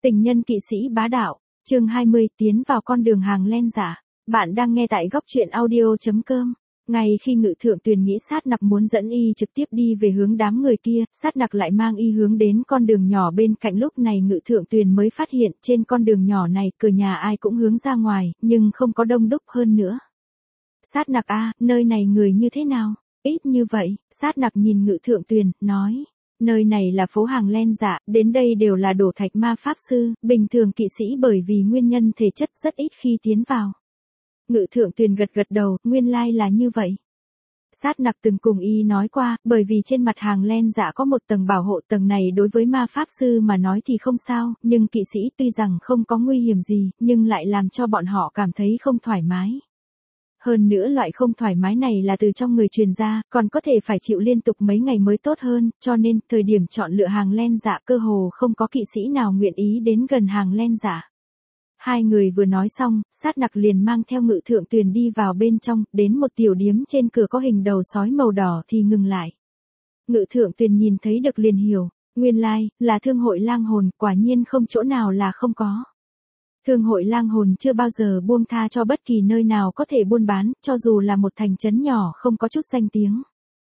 Tình nhân kỵ sĩ bá đạo, chương 20 tiến vào con đường hàng len giả. Bạn đang nghe tại góc truyện audio.com. Ngay khi Ngự Thượng Tuyền nghĩ Sát Nặc muốn dẫn y trực tiếp đi về hướng đám người kia, Sát Nặc lại mang y hướng đến con đường nhỏ bên cạnh. Lúc này Ngự Thượng Tuyền mới phát hiện trên con đường nhỏ này cửa nhà ai cũng hướng ra ngoài, nhưng không có đông đúc hơn nữa. Sát Nặc a, nơi này người như thế nào? Ít như vậy. Sát Nặc nhìn Ngự Thượng Tuyền, nói. Nơi này là phố hàng len giả, đến đây đều là đổ thạch ma pháp sư, bình thường kỵ sĩ bởi vì nguyên nhân thể chất rất ít khi tiến vào. Ngự Thượng Tuyền gật gật đầu, nguyên lai là như vậy. Sát Nặc từng cùng y nói qua, bởi vì trên mặt hàng len giả có một tầng bảo hộ, tầng này đối với ma pháp sư mà nói thì không sao, nhưng kỵ sĩ tuy rằng không có nguy hiểm gì, nhưng lại làm cho bọn họ cảm thấy không thoải mái. Hơn nữa loại không thoải mái này là từ trong người truyền ra, còn có thể phải chịu liên tục mấy ngày mới tốt hơn, cho nên thời điểm chọn lựa hàng len giả cơ hồ không có kỵ sĩ nào nguyện ý đến gần hàng len giả. Hai người vừa nói xong, Sát Nặc liền mang theo Ngự Thượng Tuyền đi vào bên trong, đến một tiểu điếm trên cửa có hình đầu sói màu đỏ thì ngừng lại. Ngự Thượng Tuyền nhìn thấy được liền hiểu, nguyên lai, là thương hội lang hồn, quả nhiên không chỗ nào là không có. Thương hội lang hồn chưa bao giờ buông tha cho bất kỳ nơi nào có thể buôn bán, cho dù là một thành trấn nhỏ không có chút danh tiếng.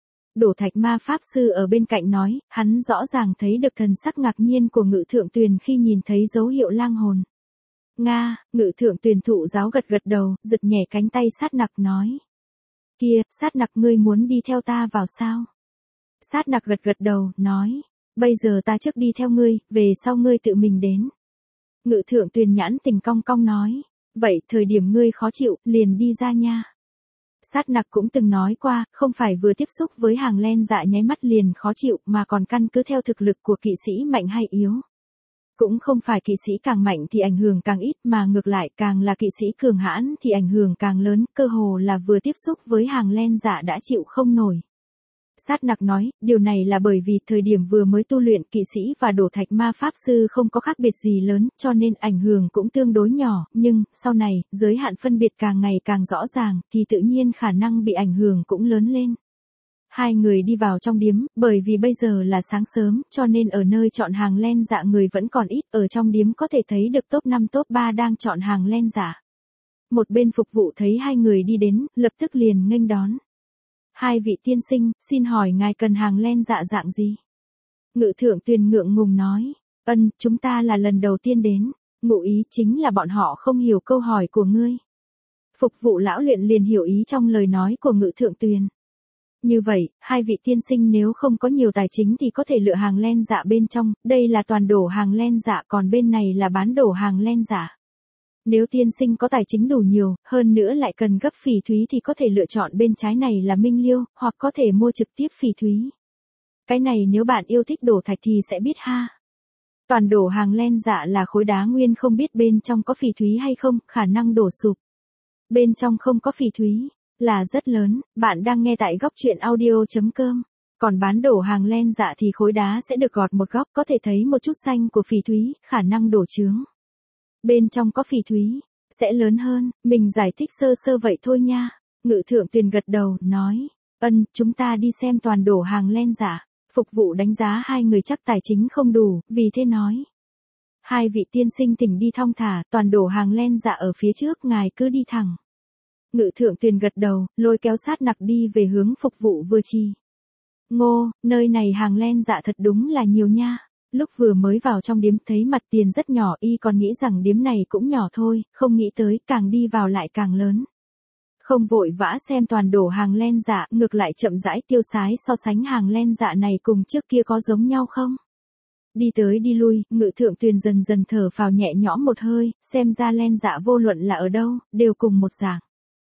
Đổ thạch ma pháp sư ở bên cạnh nói, hắn rõ ràng thấy được thần sắc ngạc nhiên của Ngự Thượng Tuyền khi nhìn thấy dấu hiệu lang hồn. Nga, Ngự Thượng Tuyền thụ giáo gật gật đầu, giật nhẹ cánh tay Sát Nặc nói. Kia, Sát Nặc ngươi muốn đi theo ta vào sao? Sát Nặc gật gật đầu, nói. Bây giờ ta trước đi theo ngươi, về sau ngươi tự mình đến. Ngự Thượng Tuyền nhãn tình cong cong nói. Vậy thời điểm ngươi khó chịu, liền đi ra nha. Sát Nặc cũng từng nói qua, không phải vừa tiếp xúc với hàng len dạ nháy mắt liền khó chịu mà còn căn cứ theo thực lực của kỵ sĩ mạnh hay yếu. Cũng không phải kỵ sĩ càng mạnh thì ảnh hưởng càng ít mà ngược lại càng là kỵ sĩ cường hãn thì ảnh hưởng càng lớn, cơ hồ là vừa tiếp xúc với hàng len dạ đã chịu không nổi. Sát Nặc nói, điều này là bởi vì thời điểm vừa mới tu luyện kỵ sĩ và đổ thạch ma pháp sư không có khác biệt gì lớn, cho nên ảnh hưởng cũng tương đối nhỏ, nhưng, sau này, giới hạn phân biệt càng ngày càng rõ ràng, thì tự nhiên khả năng bị ảnh hưởng cũng lớn lên. Hai người đi vào trong điếm, bởi vì bây giờ là sáng sớm, cho nên ở nơi chọn hàng len dạ người vẫn còn ít, ở trong điếm có thể thấy được top 5 top 3 đang chọn hàng len dạ. Một bên phục vụ thấy hai người đi đến, lập tức liền nghênh đón. Hai vị tiên sinh, xin hỏi ngài cần hàng len dạ dạng gì? Ngự Thượng Tuyền ngượng ngùng nói, chúng ta là lần đầu tiên đến, ngụ ý chính là bọn họ không hiểu câu hỏi của ngươi. Phục vụ lão luyện liền hiểu ý trong lời nói của Ngự Thượng Tuyền. Như vậy, hai vị tiên sinh nếu không có nhiều tài chính thì có thể lựa hàng len dạ bên trong, đây là toàn đổ hàng len dạ còn bên này là bán đổ hàng len dạ. Nếu tiên sinh có tài chính đủ nhiều, hơn nữa lại cần gấp phỉ thúy thì có thể lựa chọn bên trái này là minh liêu, hoặc có thể mua trực tiếp phỉ thúy. Cái này nếu bạn yêu thích đổ thạch thì sẽ biết ha. Toàn đổ hàng len dạ là khối đá nguyên không biết bên trong có phỉ thúy hay không, khả năng đổ sụp. Bên trong không có phỉ thúy, là rất lớn, bạn đang nghe tại góc truyện audio.com. Còn bán đổ hàng len dạ thì khối đá sẽ được gọt một góc có thể thấy một chút xanh của phỉ thúy, khả năng đổ chướng. Bên trong có phỉ thúy, sẽ lớn hơn, mình giải thích sơ sơ vậy thôi nha. Ngự Thượng Tuyền gật đầu, nói. Chúng ta đi xem toàn đổ hàng len giả. Phục vụ đánh giá hai người chắc tài chính không đủ, vì thế nói. Hai vị tiên sinh thỉnh đi thong thả, toàn đổ hàng len dạ ở phía trước, ngài cứ đi thẳng. Ngự Thượng Tuyền gật đầu, lôi kéo Sát Nặc đi về hướng phục vụ vừa chi. Ngô, nơi này hàng len dạ thật đúng là nhiều nha. Lúc vừa mới vào trong điếm thấy mặt tiền rất nhỏ y còn nghĩ rằng điếm này cũng nhỏ thôi, không nghĩ tới càng đi vào lại càng lớn. Không vội vã xem toàn đổ hàng len dạ, ngược lại chậm rãi tiêu sái so sánh hàng len dạ này cùng trước kia có giống nhau không? Đi tới đi lui, Ngự Thượng Tuyền dần dần thở phào nhẹ nhõm một hơi, xem ra len dạ vô luận là ở đâu, đều cùng một dạng.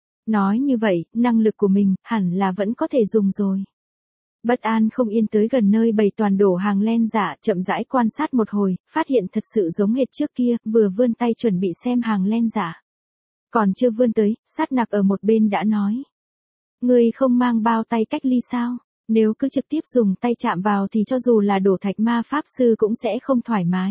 Nói như vậy, năng lực của mình, hẳn là vẫn có thể dùng rồi. Bất an không yên tới gần nơi bày toàn đổ hàng len giả, chậm rãi quan sát một hồi, phát hiện thật sự giống hệt trước kia, vừa vươn tay chuẩn bị xem hàng len giả. Còn chưa vươn tới, Sát Nặc ở một bên đã nói. Ngươi không mang bao tay cách ly sao? Nếu cứ trực tiếp dùng tay chạm vào thì cho dù là đổ thạch ma pháp sư cũng sẽ không thoải mái.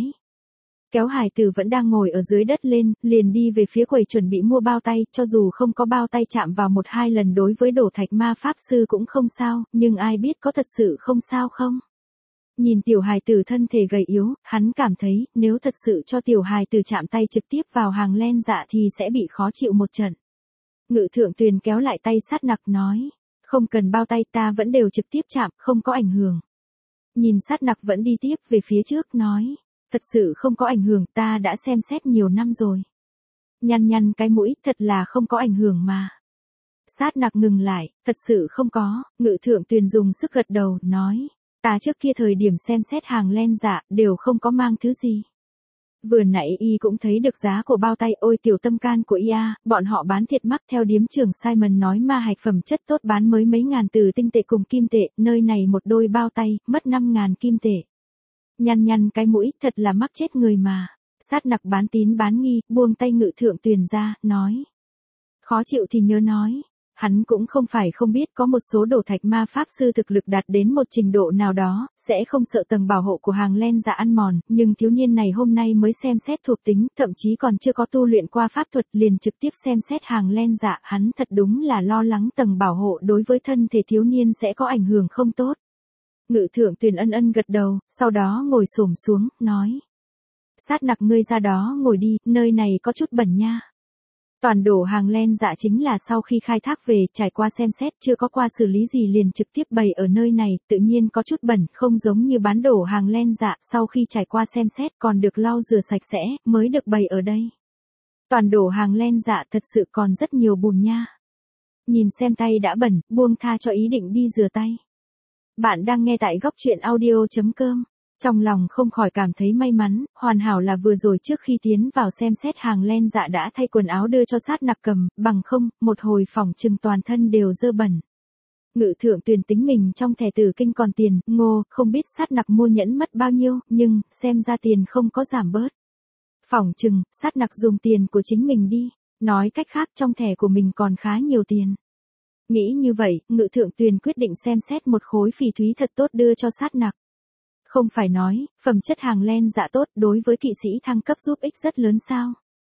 Kéo Hải Tử vẫn đang ngồi ở dưới đất lên, liền đi về phía quầy chuẩn bị mua bao tay, cho dù không có bao tay chạm vào 1-2 lần đối với đổ thạch ma pháp sư cũng không sao, nhưng ai biết có thật sự không sao không? Nhìn tiểu hài tử thân thể gầy yếu, hắn cảm thấy, nếu thật sự cho tiểu hài tử chạm tay trực tiếp vào hàng len dạ thì sẽ bị khó chịu một trận. Ngự thượng tuyền kéo lại tay sát nặc nói, không cần bao tay ta vẫn đều trực tiếp chạm, không có ảnh hưởng. Nhìn sát nặc vẫn đi tiếp về phía trước nói, thật sự không có ảnh hưởng, ta đã xem xét nhiều năm rồi. Nhăn nhăn cái mũi, thật là không có ảnh hưởng mà. Sát nặc ngừng lại, thật sự không có, ngự thượng tuyền dùng sức gật đầu, nói, ta trước kia thời điểm xem xét hàng len dạ, đều không có mang thứ gì. Vừa nãy y cũng thấy được giá của bao tay, ôi tiểu tâm can của y a, bọn họ bán thiệt mắc theo điếm trưởng Simon nói ma hạch phẩm chất tốt bán mới mấy ngàn từ tinh tệ cùng kim tệ, nơi này một đôi bao tay, mất 5.000 kim tệ. Nhăn nhăn cái mũi, thật là mắc chết người mà. Sát nặc bán tín bán nghi, buông tay ngự thượng tuyền ra, nói. Khó chịu thì nhớ nói. Hắn cũng không phải không biết có một số đổ thạch ma pháp sư thực lực đạt đến một trình độ nào đó, sẽ không sợ tầng bảo hộ của hàng len dạ ăn mòn, nhưng thiếu niên này hôm nay mới xem xét thuộc tính, thậm chí còn chưa có tu luyện qua pháp thuật liền trực tiếp xem xét hàng len dạ, hắn thật đúng là lo lắng tầng bảo hộ đối với thân thể thiếu niên sẽ có ảnh hưởng không tốt. Ngự thượng tuyền ân ân gật đầu, sau đó ngồi xổm xuống, nói. Sát nặc ngươi ra đó ngồi đi, nơi này có chút bẩn nha. Toàn đổ hàng len dạ chính là sau khi khai thác về, trải qua xem xét chưa có qua xử lý gì liền trực tiếp bày ở nơi này, tự nhiên có chút bẩn, không giống như bán đổ hàng len dạ, sau khi trải qua xem xét còn được lau rửa sạch sẽ, mới được bày ở đây. Toàn đổ hàng len dạ thật sự còn rất nhiều bùn nha. Nhìn xem tay đã bẩn, buông tha cho ý định đi rửa tay. Bạn đang nghe tại góc truyện audio.com. Trong lòng không khỏi cảm thấy may mắn, hoàn hảo là vừa rồi trước khi tiến vào xem xét hàng len dạ đã thay quần áo đưa cho sát nặc cầm, bằng không, một hồi phỏng chừng toàn thân đều dơ bẩn. Ngự thượng tuyền tính mình trong thẻ tử kinh còn tiền, ngô, không biết sát nặc mua nhẫn mất bao nhiêu, nhưng, xem ra tiền không có giảm bớt. Phỏng chừng, sát nặc dùng tiền của chính mình đi, nói cách khác trong thẻ của mình còn khá nhiều tiền. Nghĩ như vậy, ngự thượng tuyền quyết định xem xét một khối phỉ thúy thật tốt đưa cho sát nặc. Không phải nói, phẩm chất hàng len dạ tốt đối với kỵ sĩ thăng cấp giúp ích rất lớn sao?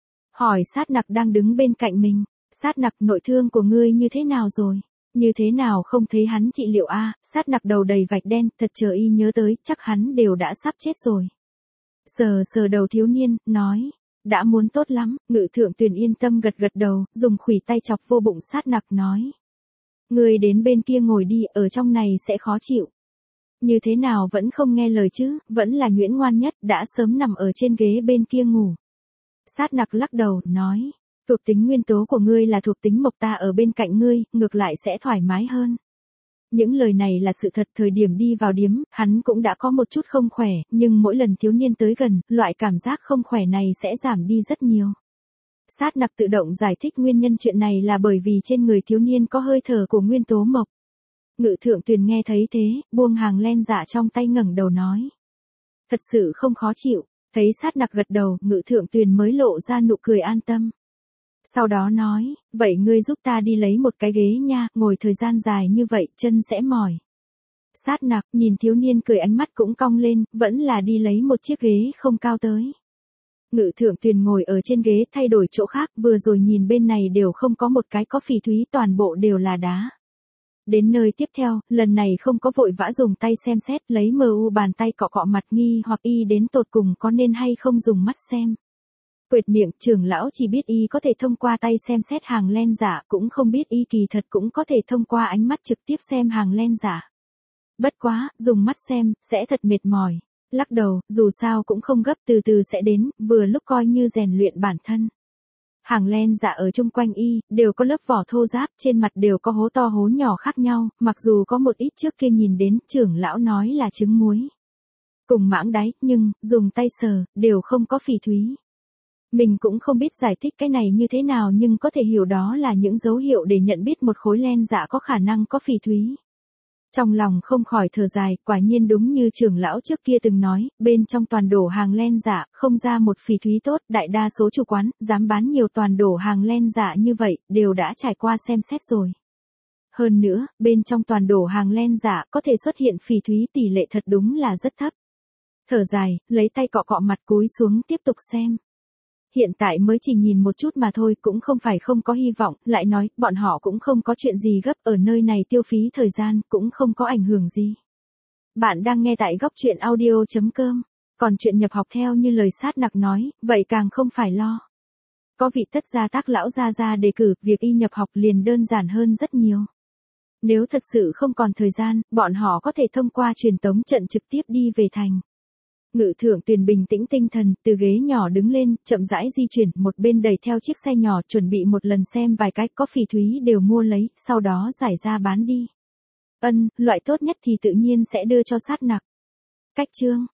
Hỏi sát nặc đang đứng bên cạnh mình, sát nặc nội thương của ngươi như thế nào rồi? Như thế nào không thấy hắn trị liệu a? Sát nặc đầu đầy vạch đen, thật chờ y nhớ tới, chắc hắn đều đã sắp chết rồi. Sờ sờ đầu thiếu niên, nói, đã muốn tốt lắm, ngự thượng tuyền yên tâm gật gật đầu, dùng khuỷu tay chọc vô bụng sát nặc nói. Ngươi đến bên kia ngồi đi, ở trong này sẽ khó chịu. Như thế nào vẫn không nghe lời chứ, vẫn là nhuyễn ngoan nhất, đã sớm nằm ở trên ghế bên kia ngủ. Sát nặc lắc đầu, nói, thuộc tính nguyên tố của ngươi là thuộc tính mộc, ta ở bên cạnh ngươi, ngược lại sẽ thoải mái hơn. Những lời này là sự thật, thời điểm đi vào điếm, hắn cũng đã có một chút không khỏe, nhưng mỗi lần thiếu niên tới gần, loại cảm giác không khỏe này sẽ giảm đi rất nhiều. Sát nặc tự động giải thích nguyên nhân chuyện này là bởi vì trên người thiếu niên có hơi thở của nguyên tố mộc. Ngự thượng tuyền nghe thấy thế, buông hàng len dạ trong tay ngẩng đầu nói. Thật sự không khó chịu, thấy sát nặc gật đầu, ngự thượng tuyền mới lộ ra nụ cười an tâm. Sau đó nói, vậy ngươi giúp ta đi lấy một cái ghế nha, ngồi thời gian dài như vậy, chân sẽ mỏi. Sát nặc, nhìn thiếu niên cười ánh mắt cũng cong lên, vẫn là đi lấy một chiếc ghế không cao tới. Ngự thượng tuyền ngồi ở trên ghế thay đổi chỗ khác, vừa rồi nhìn bên này đều không có một cái có phỉ thúy, toàn bộ đều là đá. Đến nơi tiếp theo, lần này không có vội vã dùng tay xem xét, lấy bàn tay cọ cọ mặt nghi hoặc y đến tột cùng có nên hay không dùng mắt xem. Quệt miệng, trưởng lão chỉ biết y có thể thông qua tay xem xét hàng len giả, cũng không biết y kỳ thật cũng có thể thông qua ánh mắt trực tiếp xem hàng len giả. Bất quá, dùng mắt xem, sẽ thật mệt mỏi. Lắc đầu, dù sao cũng không gấp, từ từ sẽ đến, vừa lúc coi như rèn luyện bản thân. Hàng len dạ ở chung quanh y, đều có lớp vỏ thô ráp, trên mặt đều có hố to hố nhỏ khác nhau, mặc dù có một ít trước kia nhìn đến, trưởng lão nói là trứng muối. Cùng mãng đáy, nhưng, dùng tay sờ, đều không có phỉ thúy. Mình cũng không biết giải thích cái này như thế nào nhưng có thể hiểu đó là những dấu hiệu để nhận biết một khối len dạ có khả năng có phỉ thúy. Trong lòng không khỏi thở dài, quả nhiên đúng như trưởng lão trước kia từng nói, bên trong toàn đổ hàng len giả, không ra một phỉ thúy tốt, đại đa số chủ quán, dám bán nhiều toàn đổ hàng len giả như vậy, đều đã trải qua xem xét rồi. Hơn nữa, bên trong toàn đổ hàng len giả, có thể xuất hiện phỉ thúy tỷ lệ thật đúng là rất thấp. Thở dài, lấy tay cọ cọ mặt cúi xuống tiếp tục xem. Hiện tại mới chỉ nhìn một chút mà thôi, cũng không phải không có hy vọng, lại nói, bọn họ cũng không có chuyện gì gấp, ở nơi này tiêu phí thời gian, cũng không có ảnh hưởng gì. Bạn đang nghe tại góc truyện audio.com. Còn chuyện nhập học theo như lời sát nặc nói, vậy càng không phải lo. Có vị tất gia tác lão gia đề cử, việc y nhập học liền đơn giản hơn rất nhiều. Nếu thật sự không còn thời gian, bọn họ có thể thông qua truyền tống trận trực tiếp đi về thành. Ngự thượng Tuyền bình tĩnh tinh thần, từ ghế nhỏ đứng lên, chậm rãi di chuyển, một bên đẩy theo chiếc xe nhỏ, chuẩn bị một lần xem vài cái, có phỉ thúy đều mua lấy, sau đó giải ra bán đi. Loại tốt nhất thì tự nhiên sẽ đưa cho sát nặc. Cách chương